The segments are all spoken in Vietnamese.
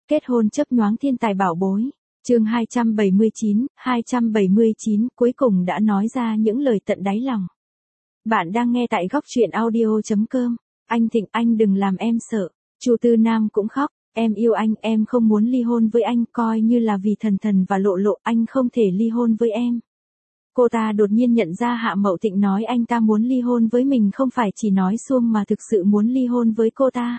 Kết hôn chớp nhoáng thiên tài bảo bối. Chương 279, cuối cùng đã nói ra những lời tận đáy lòng. Bạn đang nghe tại góc truyện audio.com. Anh Thịnh, anh đừng làm em sợ. Chu Tư Nam cũng khóc, em yêu anh, em không muốn ly hôn với anh, coi như là vì Thần Thần và Lộ Lộ, anh không thể ly hôn với em. Cô ta đột nhiên nhận ra Hạ Mậu Thịnh nói anh ta muốn ly hôn với mình không phải chỉ nói suông mà thực sự muốn ly hôn với cô ta.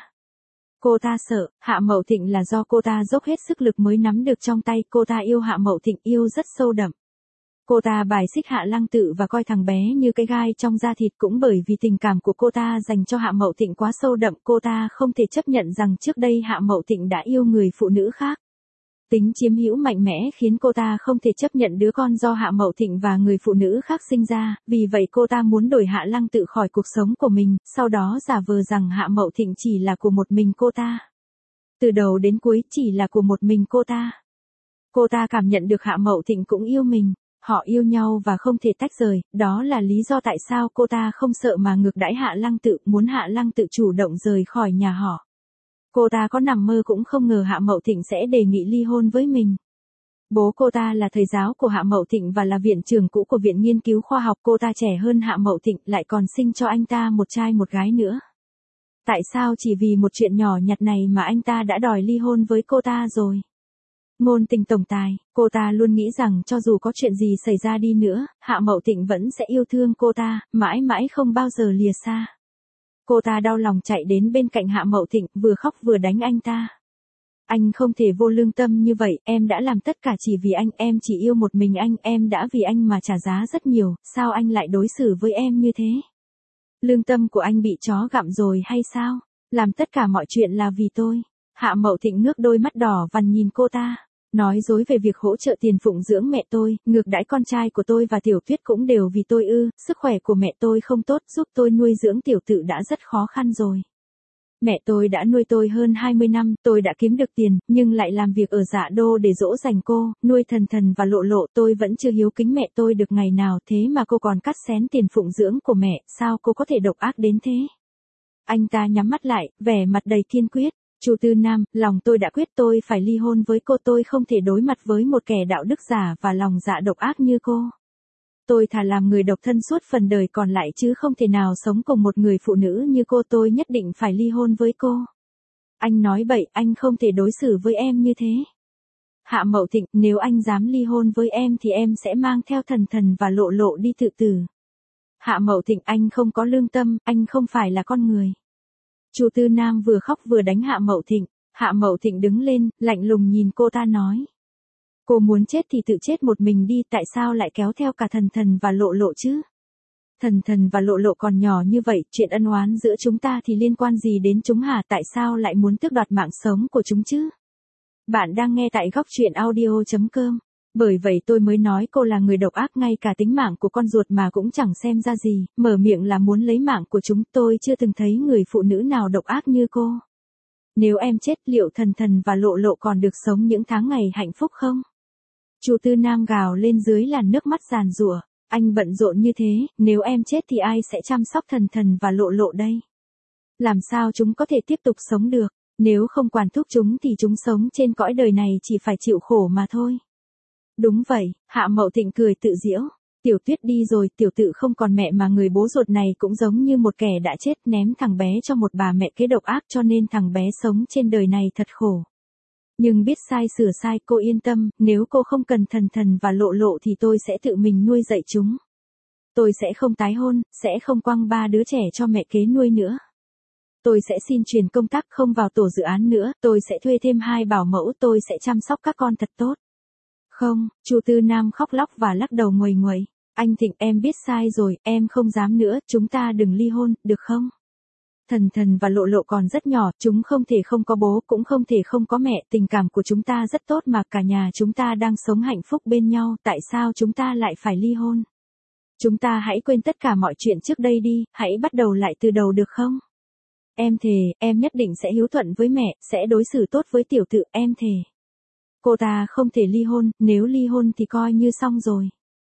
Cô ta sợ, Hạ Mậu Thịnh là do cô ta dốc hết sức lực mới nắm được trong tay, cô ta yêu Hạ Mậu Thịnh, yêu rất sâu đậm. Cô ta bài xích Hạ Lăng Tự và coi thằng bé như cái gai trong da thịt, cũng bởi vì tình cảm của cô ta dành cho Hạ Mậu Thịnh quá sâu đậm, cô ta không thể chấp nhận rằng trước đây Hạ Mậu Thịnh đã yêu người phụ nữ khác. Tính chiếm hữu mạnh mẽ khiến cô ta không thể chấp nhận đứa con do Hạ Mậu Thịnh và người phụ nữ khác sinh ra, vì vậy cô ta muốn đuổi Hạ Lăng Tự khỏi cuộc sống của mình, sau đó giả vờ rằng Hạ Mậu Thịnh chỉ là của một mình cô ta. Từ đầu đến cuối chỉ là của một mình cô ta. Cô ta cảm nhận được Hạ Mậu Thịnh cũng yêu mình, họ yêu nhau và không thể tách rời, đó là lý do tại sao cô ta không sợ mà ngược đãi Hạ Lăng Tự, muốn Hạ Lăng Tự chủ động rời khỏi nhà họ. Cô ta có nằm mơ cũng không ngờ Hạ Mậu Thịnh sẽ đề nghị ly hôn với mình. Bố cô ta là thầy giáo của Hạ Mậu Thịnh và là viện trưởng cũ của Viện Nghiên cứu Khoa học, cô ta trẻ hơn Hạ Mậu Thịnh, lại còn sinh cho anh ta một trai một gái nữa. Tại sao chỉ vì một chuyện nhỏ nhặt này mà anh ta đã đòi ly hôn với cô ta rồi? Ngôn tình tổng tài, cô ta luôn nghĩ rằng cho dù có chuyện gì xảy ra đi nữa, Hạ Mậu Thịnh vẫn sẽ yêu thương cô ta, mãi mãi không bao giờ lìa xa. Cô ta đau lòng chạy đến bên cạnh Hạ Mậu Thịnh, vừa khóc vừa đánh anh ta. Anh không thể vô lương tâm như vậy, em đã làm tất cả chỉ vì anh, em chỉ yêu một mình anh, em đã vì anh mà trả giá rất nhiều, sao anh lại đối xử với em như thế? Lương tâm của anh bị chó gặm rồi hay sao? Làm tất cả mọi chuyện là vì tôi. Hạ Mậu Thịnh ngước đôi mắt đỏ vằn nhìn cô ta. Nói dối về việc hỗ trợ tiền phụng dưỡng mẹ tôi, ngược đãi con trai của tôi và Tiểu Tuyết cũng đều vì tôi ư, sức khỏe của mẹ tôi không tốt, giúp tôi nuôi dưỡng Tiểu Tự đã rất khó khăn rồi. Mẹ tôi đã nuôi tôi hơn 20 năm, tôi đã kiếm được tiền, nhưng lại làm việc ở Dạ Đô để dỗ dành cô, nuôi Thần Thần và Lộ Lộ, tôi vẫn chưa hiếu kính mẹ tôi được ngày nào, thế mà cô còn cắt xén tiền phụng dưỡng của mẹ, sao cô có thể độc ác đến thế? Anh ta nhắm mắt lại, vẻ mặt đầy kiên quyết. Chu Tư Nam, lòng tôi đã quyết, tôi phải ly hôn với cô, tôi không thể đối mặt với một kẻ đạo đức giả và lòng dạ độc ác như cô. Tôi thà làm người độc thân suốt phần đời còn lại chứ không thể nào sống cùng một người phụ nữ như cô, tôi nhất định phải ly hôn với cô. Anh nói bậy, anh không thể đối xử với em như thế. Hạ Mậu Thịnh, nếu anh dám ly hôn với em thì em sẽ mang theo Thần Thần và Lộ Lộ đi tự tử. Hạ Mậu Thịnh, anh không có lương tâm, anh không phải là con người. Chu Tư Nam vừa khóc vừa đánh Hạ Mậu Thịnh. Hạ Mậu Thịnh đứng lên, lạnh lùng nhìn cô ta nói. Cô muốn chết thì tự chết một mình đi, tại sao lại kéo theo cả Thần Thần và Lộ Lộ chứ? Thần Thần và Lộ Lộ còn nhỏ như vậy, chuyện ân oán giữa chúng ta thì liên quan gì đến chúng hả? Tại sao lại muốn tước đoạt mạng sống của chúng chứ? Bạn đang nghe tại góc truyện audio.com. Bởi vậy tôi mới nói cô là người độc ác, ngay cả tính mạng của con ruột mà cũng chẳng xem ra gì, mở miệng là muốn lấy mạng của chúng, tôi chưa từng thấy người phụ nữ nào độc ác như cô. Nếu em chết, liệu Thần Thần và Lộ Lộ còn được sống những tháng ngày hạnh phúc không? Chu Tư Nam gào lên dưới làn nước mắt giàn giụa, anh bận rộn như thế, nếu em chết thì ai sẽ chăm sóc Thần Thần và Lộ Lộ đây? Làm sao chúng có thể tiếp tục sống được, nếu không quản thúc chúng thì chúng sống trên cõi đời này chỉ phải chịu khổ mà thôi. Đúng vậy, Hạ Mậu Thịnh cười tự giễu. Tiểu Tuyết đi rồi, Tiểu Tự không còn mẹ mà người bố ruột này cũng giống như một kẻ đã chết, ném thằng bé cho một bà mẹ kế độc ác, cho nên thằng bé sống trên đời này thật khổ. Nhưng biết sai sửa sai, cô yên tâm, nếu cô không cần Thần Thần và Lộ Lộ thì tôi sẽ tự mình nuôi dạy chúng. Tôi sẽ không tái hôn, sẽ không quăng 3 đứa trẻ cho mẹ kế nuôi nữa. Tôi sẽ xin chuyển công tác, không vào tổ dự án nữa, tôi sẽ thuê thêm 2 bảo mẫu, tôi sẽ chăm sóc các con thật tốt. Không, Chu Tư Nam khóc lóc và lắc đầu nguầy nguậy. Anh Thịnh, em biết sai rồi, em không dám nữa, chúng ta đừng ly hôn, được không? Thần Thần và Lộ Lộ còn rất nhỏ, chúng không thể không có bố, cũng không thể không có mẹ, tình cảm của chúng ta rất tốt mà, cả nhà chúng ta đang sống hạnh phúc bên nhau, tại sao chúng ta lại phải ly hôn? Chúng ta hãy quên tất cả mọi chuyện trước đây đi, hãy bắt đầu lại từ đầu được không? Em thề, em nhất định sẽ hiếu thuận với mẹ, sẽ đối xử tốt với Tiểu Tự, em thề. Cô ta không thể ly hôn, nếu ly hôn thì coi như xong rồi.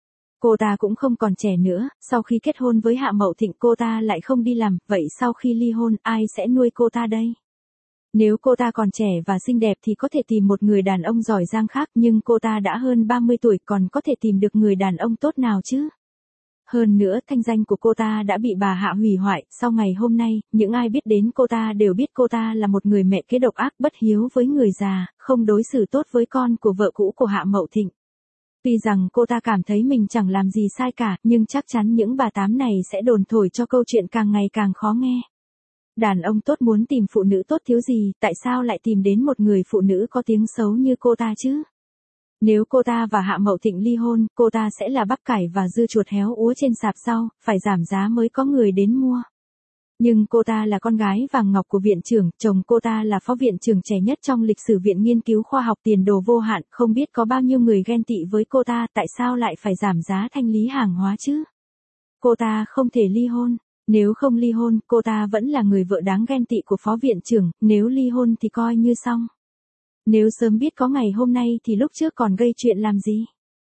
Cô ta cũng không còn trẻ nữa, sau khi kết hôn với Hạ Mậu Thịnh cô ta lại không đi làm, vậy sau khi ly hôn ai sẽ nuôi cô ta đây? Nếu cô ta còn trẻ và xinh đẹp thì có thể tìm một người đàn ông giỏi giang khác, nhưng cô ta đã hơn 30 tuổi còn có thể tìm được người đàn ông tốt nào chứ? Hơn nữa, thanh danh của cô ta đã bị bà Hạ hủy hoại, sau ngày hôm nay, những ai biết đến cô ta đều biết cô ta là một người mẹ kế độc ác, bất hiếu với người già, không đối xử tốt với con của vợ cũ của Hạ Mậu Thịnh. Tuy rằng cô ta cảm thấy mình chẳng làm gì sai cả, nhưng chắc chắn những bà tám này sẽ đồn thổi cho câu chuyện càng ngày càng khó nghe. Đàn ông tốt muốn tìm phụ nữ tốt thiếu gì, tại sao lại tìm đến một người phụ nữ có tiếng xấu như cô ta chứ? Nếu cô ta và Hạ Mậu Thịnh ly hôn, cô ta sẽ là bắp cải và dưa chuột héo úa trên sạp rau, phải giảm giá mới có người đến mua. Nhưng cô ta là con gái vàng ngọc của viện trưởng, chồng cô ta là phó viện trưởng trẻ nhất trong lịch sử Viện Nghiên cứu Khoa học Tiền Đồ Vô Hạn, không biết có bao nhiêu người ghen tị với cô ta, tại sao lại phải giảm giá thanh lý hàng hóa chứ? Cô ta không thể ly hôn. Nếu không ly hôn, cô ta vẫn là người vợ đáng ghen tị của phó viện trưởng, nếu ly hôn thì coi như xong. Nếu sớm biết có ngày hôm nay thì lúc trước còn gây chuyện làm gì?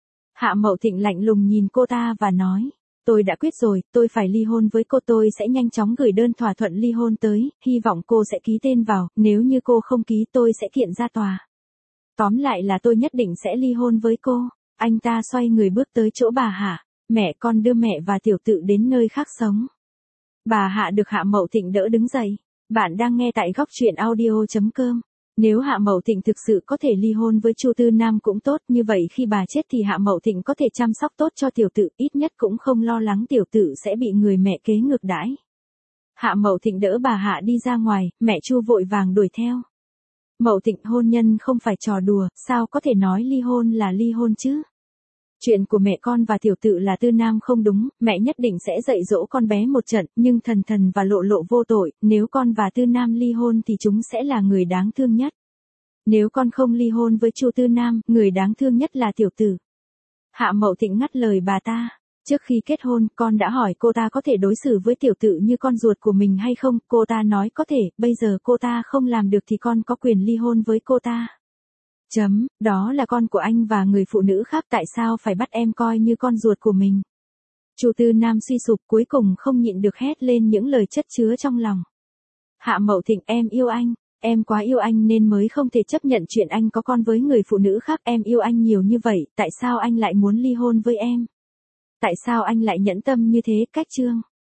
Hạ Mậu Thịnh lạnh lùng nhìn cô ta và nói, tôi đã quyết rồi, tôi phải ly hôn với cô, tôi sẽ nhanh chóng gửi đơn thỏa thuận ly hôn tới, hy vọng cô sẽ ký tên vào, nếu như cô không ký tôi sẽ kiện ra tòa. Tóm lại là tôi nhất định sẽ ly hôn với cô. Anh ta xoay người bước tới chỗ bà Hạ, mẹ con đưa mẹ và tiểu tự đến nơi khác sống. Bà Hạ được Hạ Mậu Thịnh đỡ đứng dậy. Bạn đang nghe tại góc truyện audio.com. Nếu Hạ Mậu Thịnh thực sự có thể ly hôn với Chu Tư Nam cũng tốt, như vậy khi bà chết thì Hạ Mậu Thịnh có thể chăm sóc tốt cho tiểu tự, ít nhất cũng không lo lắng tiểu tự sẽ bị người mẹ kế ngược đãi. Hạ Mậu Thịnh đỡ bà Hạ đi ra ngoài, mẹ Chu vội vàng đuổi theo. Mậu Thịnh, hôn nhân không phải trò đùa, sao có thể nói ly hôn là ly hôn chứ? Chuyện của mẹ con và tiểu tự là Tư Nam không đúng, mẹ nhất định sẽ dạy dỗ con bé một trận, nhưng Thần Thần và Lộ Lộ vô tội, nếu con và Tư Nam ly hôn thì chúng sẽ là người đáng thương nhất. Nếu con không ly hôn với Chu Tư Nam, người đáng thương nhất là tiểu tử. Hạ Mậu Thịnh ngắt lời bà ta. Trước khi kết hôn, con đã hỏi cô ta có thể đối xử với tiểu tự như con ruột của mình hay không, cô ta nói có thể, bây giờ cô ta không làm được thì con có quyền ly hôn với cô ta. Đó là con của anh và người phụ nữ khác, tại sao phải bắt em coi như con ruột của mình? Chu Tư Nam suy sụp, cuối cùng không nhịn được hét lên những lời chất chứa trong lòng. Hạ Mậu Thịnh, em yêu anh, em quá yêu anh nên mới không thể chấp nhận chuyện anh có con với người phụ nữ khác, em yêu anh nhiều như vậy, tại sao anh lại muốn ly hôn với em? Tại sao anh lại nhẫn tâm như thế? Cách chương